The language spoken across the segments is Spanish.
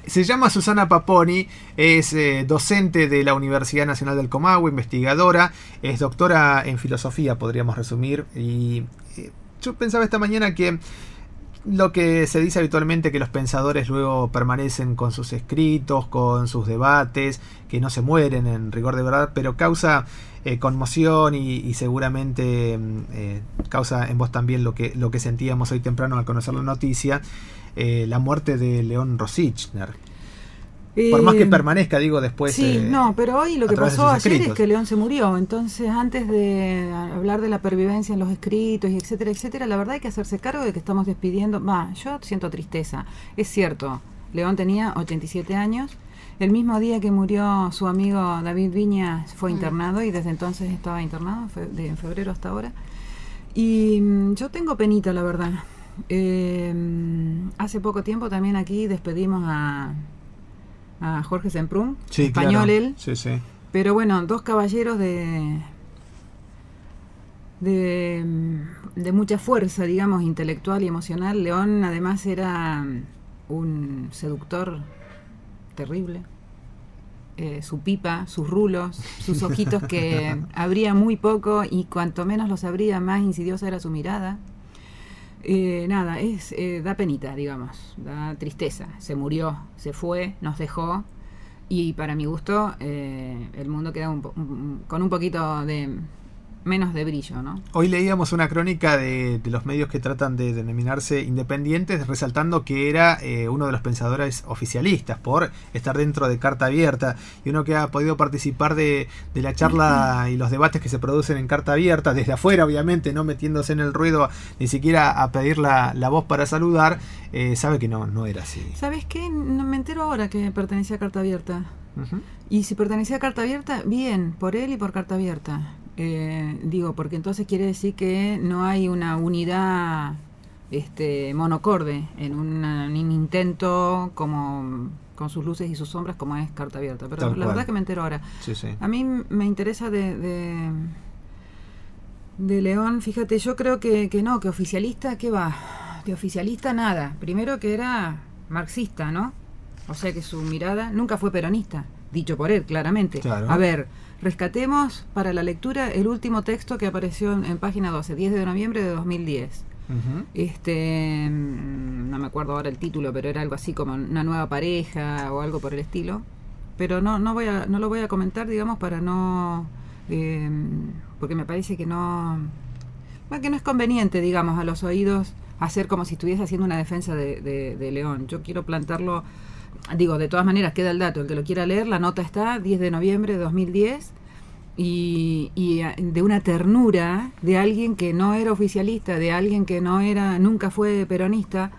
Se llama Susana Paponi, es docente de la Universidad Nacional del Comahue, investigadora, es doctora en filosofía, podríamos resumir, y yo pensaba esta mañana que lo que se dice habitualmente, que los pensadores luego permanecen con sus escritos, con sus debates, que no se mueren en rigor de verdad, pero causa conmoción y seguramente causa en vos también lo que sentíamos hoy temprano al conocer la noticia, la muerte de León Rosichner. Por más que permanezca, digo, después... Sí, no, pero hoy lo que pasó ayer es que León se murió. Entonces, antes de hablar de la pervivencia en los escritos y etcétera, etcétera, la verdad hay que hacerse cargo de que estamos despidiendo... yo siento tristeza. Es cierto, León tenía 87 años. El mismo día que murió su amigo David Viña fue internado y desde entonces estaba internado, en febrero hasta ahora. Y yo tengo penita, la verdad. Hace poco tiempo también aquí despedimos a Jorge Semprún, sí, español, claro. Él. Sí, sí. Pero bueno, dos caballeros de mucha fuerza, digamos, intelectual y emocional. León además era un seductor terrible. Su pipa, sus rulos, sus ojitos que abría muy poco y cuanto menos los abría, más insidiosa era su mirada. Da penita, digamos, da tristeza. Se murió, se fue, nos dejó y para mi gusto el mundo queda con un poquito de menos de brillo, ¿no? Hoy leíamos una crónica de los medios que tratan de denominarse independientes, resaltando que era uno de los pensadores oficialistas por estar dentro de Carta Abierta, y uno que ha podido participar de la charla y los debates que se producen en Carta Abierta, desde afuera obviamente, no metiéndose en el ruido, ni siquiera a pedir la voz para saludar, sabe que no era así. ¿Sabes qué? No me entero ahora que pertenecía a Carta Abierta. Uh-huh. Y si pertenecía a Carta Abierta, bien, por él y por Carta Abierta. Porque entonces quiere decir que no hay una unidad monocorde en un intento como con sus luces y sus sombras como es Carta Abierta. Pero la verdad que me entero ahora. Sí, sí. A mí me interesa de León, fíjate, yo creo que no, que oficialista, ¿qué va? De oficialista nada. Primero que era marxista, ¿no? O sea que su mirada nunca fue peronista, dicho por él, claramente. Claro. A ver, rescatemos para la lectura el último texto que apareció en página 12, 10 de noviembre de 2010. Uh-huh. No me acuerdo ahora el título, pero era algo así como una nueva pareja o algo por el estilo. Pero no lo voy a comentar, digamos, para no... porque me parece que no es conveniente, digamos, a los oídos hacer como si estuviese haciendo una defensa de León. Yo quiero plantarlo... Digo, de todas maneras queda el dato, el que lo quiera leer, la nota está 10 de noviembre de 2010 y de una ternura de alguien que no era oficialista, de alguien que nunca fue peronista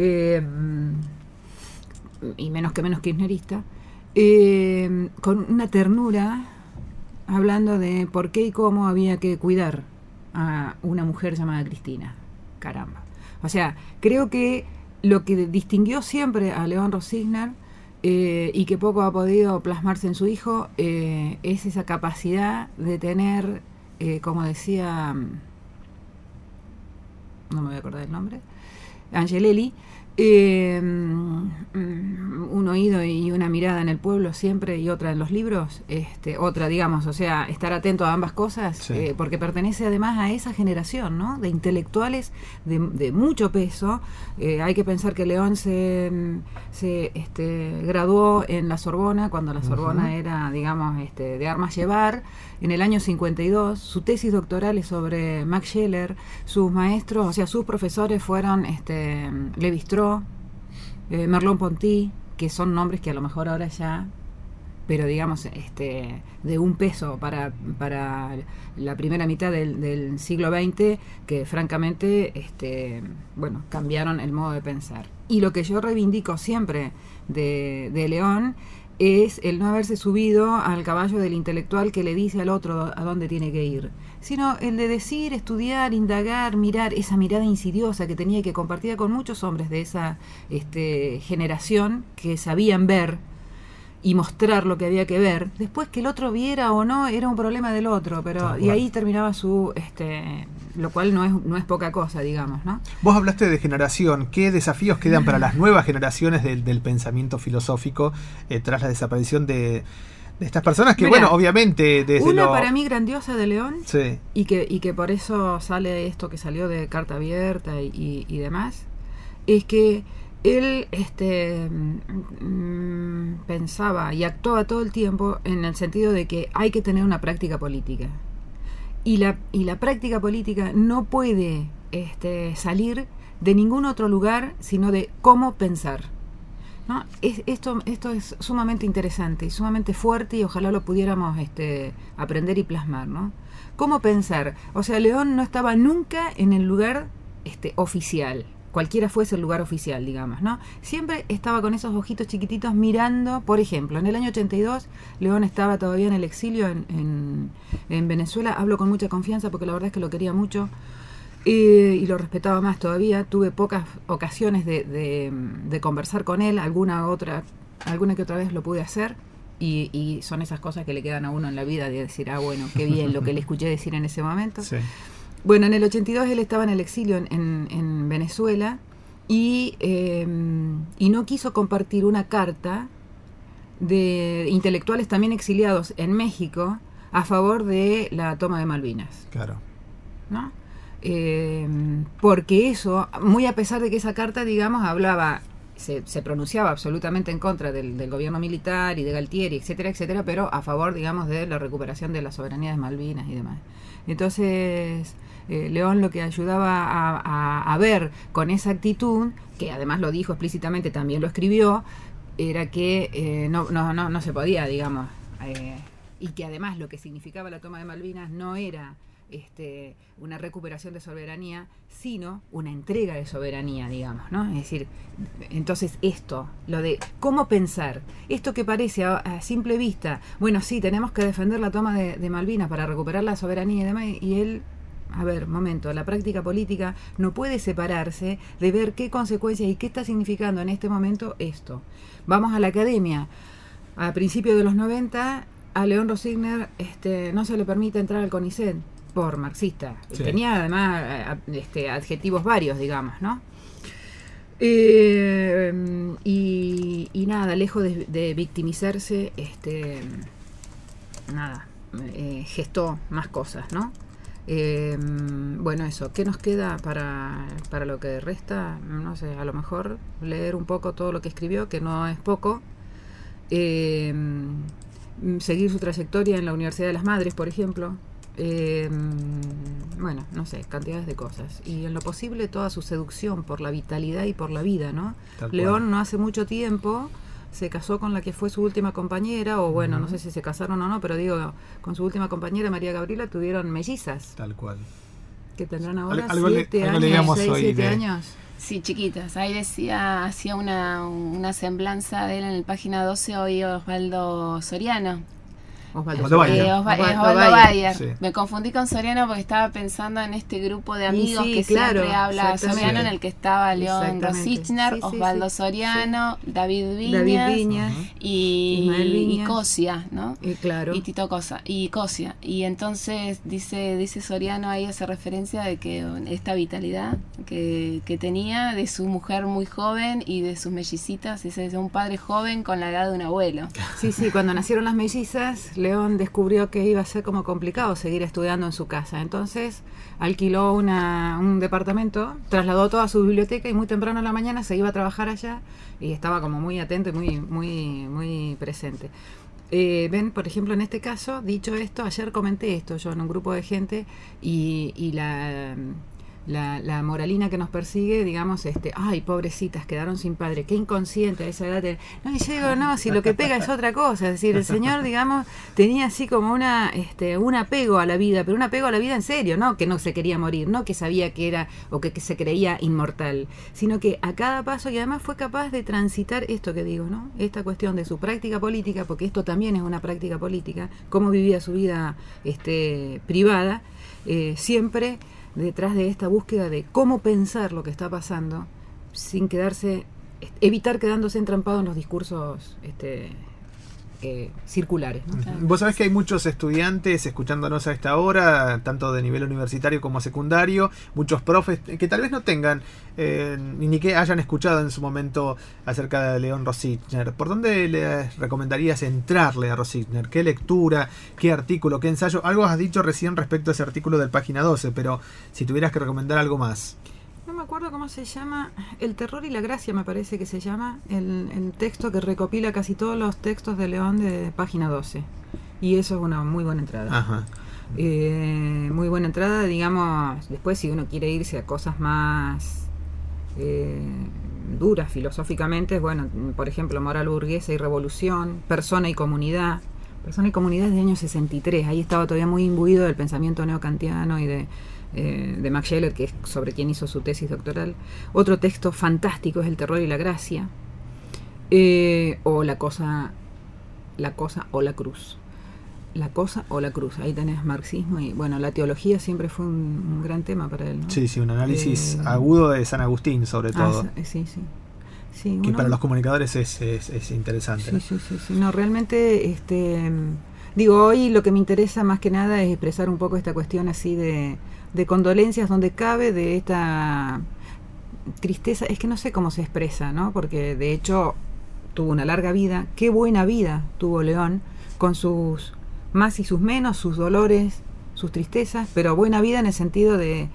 y menos kirchnerista, con una ternura hablando de por qué y cómo había que cuidar a una mujer llamada Cristina. Caramba. O sea, creo que lo que distinguió siempre a León Rosichner y que poco ha podido plasmarse en su hijo es esa capacidad de tener, como decía, no me voy a acordar el nombre, Angelelli, un oído y una mirada en el pueblo siempre y otra en los libros, otra, digamos, o sea, estar atento a ambas cosas, sí. Porque pertenece además a esa generación, ¿no? De intelectuales de mucho peso. Hay que pensar que León se graduó en la Sorbona, cuando la Sorbona uh-huh. era, digamos, de armas llevar, en el año 52. Su tesis doctoral es sobre Max Scheler. Sus maestros, o sea, sus profesores fueron Lévi-Strauss, Merleau-Ponty, que son nombres que a lo mejor ahora ya, pero digamos, de un peso para la primera mitad del siglo XX, que francamente, cambiaron el modo de pensar. Y lo que yo reivindico siempre de León es el no haberse subido al caballo del intelectual que le dice al otro a dónde tiene que ir, sino el de decir, estudiar, indagar, mirar, esa mirada insidiosa que tenía y que compartía con muchos hombres de esa generación que sabían ver y mostrar lo que había que ver. Después que el otro viera o no era un problema del otro, pero y ahí terminaba su lo cual no es poca cosa, digamos, ¿no? Vos hablaste de generación. ¿Qué desafíos quedan para las nuevas generaciones del pensamiento filosófico tras la desaparición de estas personas que, bueno, obviamente desde una para mí grandiosa de León, sí, y que por eso sale esto que salió de Carta Abierta y demás, es que él pensaba y actuaba todo el tiempo en el sentido de que hay que tener una práctica política. Y la práctica política no puede salir de ningún otro lugar sino de cómo pensar, ¿no? Esto es sumamente interesante y sumamente fuerte, y ojalá lo pudiéramos aprender y plasmar, ¿no? ¿Cómo pensar? O sea, León no estaba nunca en el lugar oficial, cualquiera fuese el lugar oficial, digamos, ¿no? Siempre estaba con esos ojitos chiquititos mirando. Por ejemplo, en el año 82, León estaba todavía en el exilio en Venezuela. Hablo con mucha confianza porque la verdad es que lo quería mucho y lo respetaba más todavía. Tuve pocas ocasiones de conversar con él, alguna que otra vez lo pude hacer. Y son esas cosas que le quedan a uno en la vida, de decir, bueno, qué bien lo que le escuché decir en ese momento. Sí. Bueno, en el 82 él estaba en el exilio en Venezuela y no quiso compartir una carta de intelectuales también exiliados en México a favor de la toma de Malvinas. Claro. ¿No? Porque eso, muy a pesar de que esa carta, digamos, hablaba, se pronunciaba absolutamente en contra del gobierno militar y de Galtieri, etcétera, etcétera, pero a favor, digamos, de la recuperación de la soberanía de Malvinas y demás. Entonces, León lo que ayudaba a ver con esa actitud, que además lo dijo explícitamente, también lo escribió, era que no se podía, digamos, y que además lo que significaba la toma de Malvinas no era una recuperación de soberanía, sino una entrega de soberanía, digamos, ¿no? Es decir, entonces lo de cómo pensar, esto que parece a simple vista, bueno, sí, tenemos que defender la toma de Malvinas para recuperar la soberanía y demás, y él, a ver, momento, la práctica política no puede separarse de ver qué consecuencias y qué está significando en este momento esto. Vamos a la academia. A principios de los 90, a León Rossigner no se le permite entrar al CONICET por marxista. Sí. Tenía además adjetivos varios, digamos, ¿no? Y nada, lejos de victimizarse, gestó más cosas, ¿no? Bueno, eso, ¿qué nos queda para lo que resta? No sé, a lo mejor leer un poco todo lo que escribió, que no es poco. Seguir su trayectoria en la Universidad de las Madres, por ejemplo. Bueno, no sé, cantidades de cosas. Y en lo posible toda su seducción por la vitalidad y por la vida, ¿no? León no hace mucho tiempo se casó con la que fue su última compañera, o bueno, no sé si se casaron o no, pero digo, con su última compañera, María Gabriela, tuvieron mellizas. Tal cual. Que tendrán ahora algo 7 años, 6, 7 años. Sí, chiquitas. Ahí hacía una semblanza de él en la página 12 hoy Osvaldo Soriano. Osvaldo Bayer. Sí. Me confundí con Soriano porque estaba pensando en este grupo de amigos que siempre habla Soriano, en el que estaba León Rossigner, Osvaldo Soriano, David Viñas y Cosia, ¿no? Y Tito Cosa y Cosia. Y entonces dice Soriano, ahí hace referencia de que esta vitalidad que tenía de su mujer muy joven y de sus mellicitas, dice, de un padre joven con la edad de un abuelo. Sí, cuando nacieron las mellizas, León descubrió que iba a ser como complicado seguir estudiando en su casa. Entonces alquiló un departamento, trasladó toda su biblioteca y muy temprano en la mañana se iba a trabajar allá y estaba como muy atento y muy presente. Ven, por ejemplo, en este caso, dicho esto, ayer comenté esto yo en un grupo de gente y la moralina que nos persigue, digamos, ay, pobrecitas, quedaron sin padre, qué inconsciente a esa edad. No, y yo digo, no, si lo que pega es otra cosa, es decir, el señor, digamos, tenía así como un apego a la vida, pero un apego a la vida en serio, no que no se quería morir, no que sabía que era, o que se creía inmortal, sino que a cada paso, y además fue capaz de transitar esto que digo, ¿no? Esta cuestión de su práctica política, porque esto también es una práctica política, cómo vivía su vida privada, siempre detrás de esta búsqueda de cómo pensar lo que está pasando sin evitar quedándose entrampado en los discursos circulares, ¿no? Claro. Vos sabés que hay muchos estudiantes escuchándonos a esta hora, tanto de nivel universitario como secundario, muchos profes que tal vez no tengan ni que hayan escuchado en su momento acerca de León Rosichner. ¿Por dónde les recomendarías entrarle a Rosichner? ¿Qué lectura? ¿Qué artículo? ¿Qué ensayo? Algo has dicho recién respecto a ese artículo del página 12, pero si tuvieras que recomendar algo más. No me acuerdo cómo se llama, El terror y la gracia me parece que se llama, el texto que recopila casi todos los textos de León de página 12. Y eso es una muy buena entrada. Ajá. Muy buena entrada, digamos, después si uno quiere irse a cosas más duras filosóficamente, bueno, por ejemplo, Moral burguesa y revolución, Persona y comunidad. Persona y comunidad es de año 63, ahí estaba todavía muy imbuido del pensamiento neokantiano y de Max Scheler, que es sobre quien hizo su tesis doctoral. Otro texto fantástico es El terror y la gracia, o La cosa o la cruz. La cosa o la cruz, ahí tenés marxismo y bueno, la teología siempre fue un gran tema para él, ¿no? Sí, un análisis agudo de San Agustín sobre todo. Sí, que para los comunicadores es interesante. Sí. No, realmente, digo, hoy lo que me interesa más que nada es expresar un poco esta cuestión así de condolencias donde cabe, de esta tristeza, es que no sé cómo se expresa, ¿no? Porque de hecho tuvo una larga vida, qué buena vida tuvo León, con sus más y sus menos, sus dolores, sus tristezas, pero buena vida en el sentido de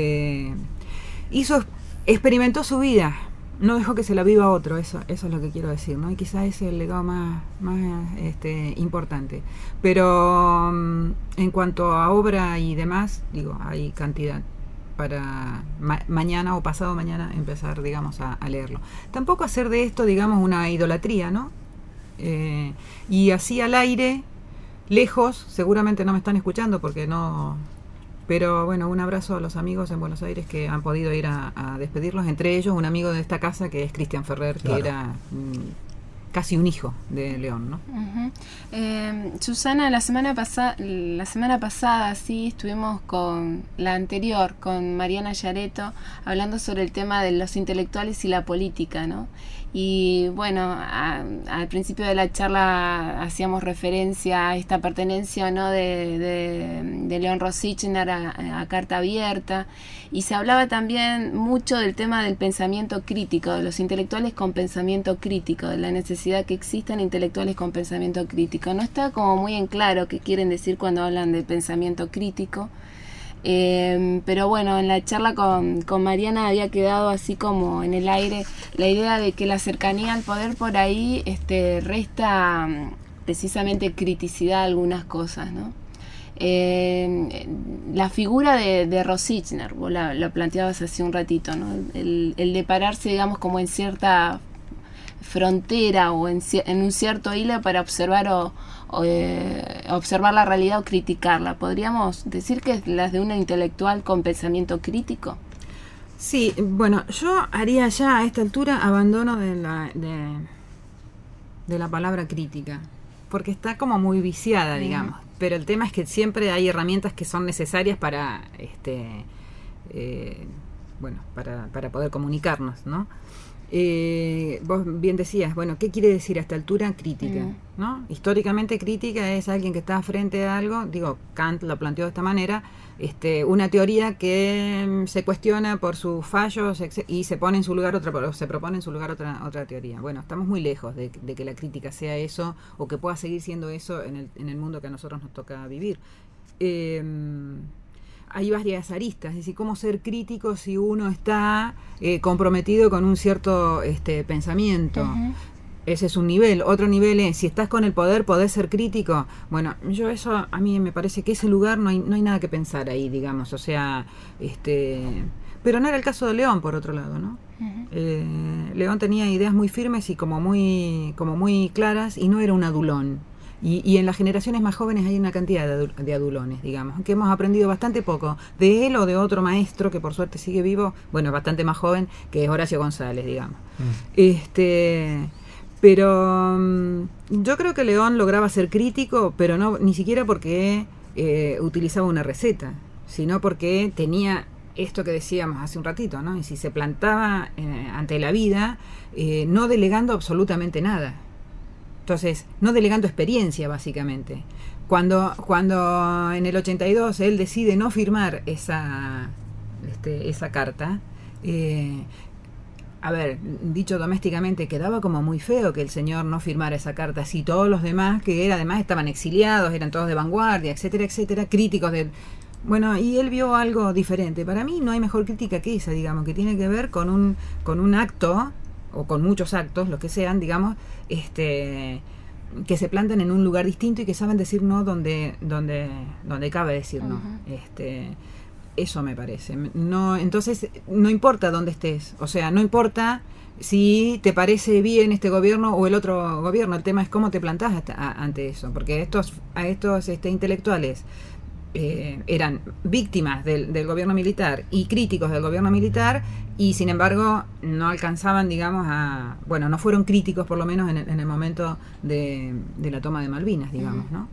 experimentó su vida, no dejó que se la viva otro, eso es lo que quiero decir, ¿no? Y quizás ese es el legado más importante. Pero en cuanto a obra y demás, digo, hay cantidad para mañana o pasado mañana empezar, digamos, a leerlo. Tampoco hacer de esto, digamos, una idolatría, ¿no? Y así al aire, lejos, seguramente no me están escuchando porque no... Pero bueno, un abrazo a los amigos en Buenos Aires que han podido ir a despedirlos, entre ellos un amigo de esta casa que es Cristian Ferrer, claro, que era casi un hijo de León, ¿no? Uh-huh. Susana, la semana pasada sí estuvimos con la anterior, con Mariana Yareto, hablando sobre el tema de los intelectuales y la política, ¿no? Y bueno, al principio de la charla hacíamos referencia a esta pertenencia, ¿no?, de León Rosichner a Carta Abierta, y se hablaba también mucho del tema del pensamiento crítico, de los intelectuales con pensamiento crítico, de la necesidad que existan intelectuales con pensamiento crítico. No está como muy en claro qué quieren decir cuando hablan de pensamiento crítico. Pero bueno, en la charla con Mariana había quedado así como en el aire la idea de que la cercanía al poder por ahí resta precisamente criticidad a algunas cosas, ¿no? La figura de Rosichner, vos la planteabas hace un ratito, ¿no? El de pararse, digamos, como en cierta frontera o en un cierto hilo para observar observar la realidad o criticarla. ¿Podríamos decir que es la de una intelectual con pensamiento crítico? Sí, bueno, yo haría ya a esta altura abandono de la palabra crítica, porque está como muy viciada, digamos. Pero el tema es que siempre hay herramientas que son necesarias para para poder comunicarnos, ¿no? Vos bien decías, bueno, ¿qué quiere decir a esta altura crítica? ¿No? Históricamente crítica es alguien que está frente a algo, digo, Kant lo planteó de esta manera, una teoría que se cuestiona por sus fallos y se pone en su lugar se propone en su lugar otra teoría. Bueno, estamos muy lejos de que la crítica sea eso o que pueda seguir siendo eso en el mundo que a nosotros nos toca vivir. Hay varias aristas, es decir, cómo ser crítico si uno está comprometido con un cierto pensamiento. Uh-huh. Ese es un nivel. Otro nivel es, si estás con el poder, podés ser crítico. Bueno, a mí me parece que ese lugar no hay nada que pensar ahí, digamos. O sea, pero no era el caso de León, por otro lado, ¿no? Uh-huh. León tenía ideas muy firmes y como muy claras, y no era un adulón. Y en las generaciones más jóvenes hay una cantidad de adulones, digamos, que hemos aprendido bastante poco de él o de otro maestro que por suerte sigue vivo, bueno, bastante más joven, que es Horacio González, digamos. Pero yo creo que León lograba ser crítico, pero no ni siquiera porque utilizaba una receta, sino porque tenía esto que decíamos hace un ratito, ¿no? Y si se plantaba ante la vida, no delegando absolutamente nada. Entonces, no delegando experiencia, básicamente. Cuando en el 82 él decide no firmar esa carta, a ver, dicho domésticamente, quedaba como muy feo que el señor no firmara esa carta, si todos los demás, que además estaban exiliados, eran todos de vanguardia, etcétera, etcétera, críticos del... Bueno, y él vio algo diferente. Para mí no hay mejor crítica que esa, digamos, que tiene que ver con un acto, o con muchos actos, lo que sean, digamos, que se plantan en un lugar distinto y que saben decir no donde cabe decir no. Eso me parece. No, entonces, no importa dónde estés, o sea, no importa si te parece bien este gobierno o el otro gobierno, el tema es cómo te plantás ante eso, porque a estos intelectuales eran víctimas del gobierno militar y críticos del gobierno militar, y sin embargo no alcanzaban, digamos, no fueron críticos por lo menos en el momento de la toma de Malvinas, digamos, ¿no?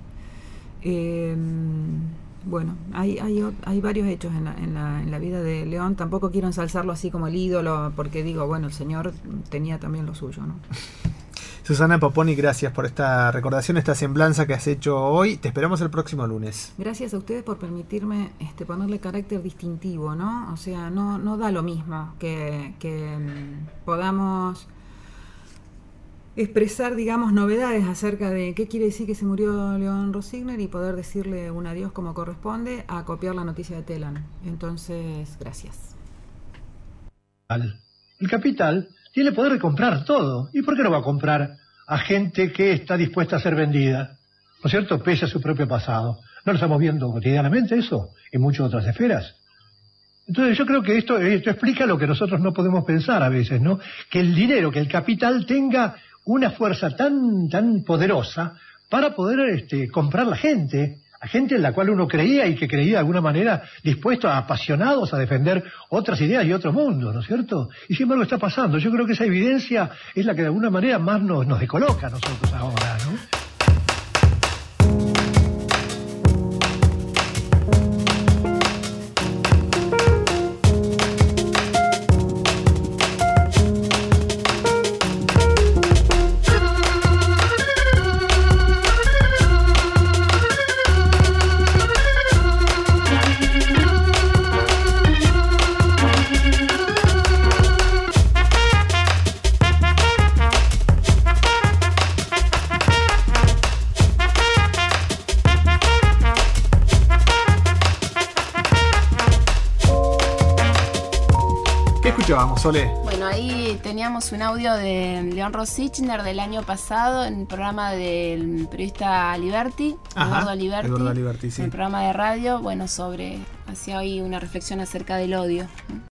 Bueno, hay varios hechos en la vida de León. Tampoco quiero ensalzarlo así como el ídolo, porque digo, bueno, el señor tenía también lo suyo, ¿no? Susana Poponi, gracias por esta recordación, esta semblanza que has hecho hoy. Te esperamos el próximo lunes. Gracias a ustedes por permitirme ponerle carácter distintivo, ¿no? O sea, no da lo mismo que podamos expresar, digamos, novedades acerca de qué quiere decir que se murió León Rossigner y poder decirle un adiós como corresponde, a copiar la noticia de Telam. Entonces, gracias. El capital tiene poder de comprar todo. ¿Y por qué no va a comprar a gente que está dispuesta a ser vendida? ¿No es cierto? Pese a su propio pasado. ¿No lo estamos viendo cotidianamente eso? En muchas otras esferas. Entonces yo creo que esto explica lo que nosotros no podemos pensar a veces, ¿no? Que el dinero, que el capital tenga una fuerza tan poderosa para poder comprar la gente, a gente en la cual uno creía y que creía de alguna manera dispuestos, apasionados a defender otras ideas y otro mundo, ¿no es cierto? Y sin embargo está pasando. Yo creo que esa evidencia es la que de alguna manera más nos descoloca a nosotros ahora, ¿no? Bueno, ahí teníamos un audio de León Rossigner del año pasado en el programa del periodista Aliberti, Eduardo Aliberti, sí. En el programa de radio, hacía hoy una reflexión acerca del odio.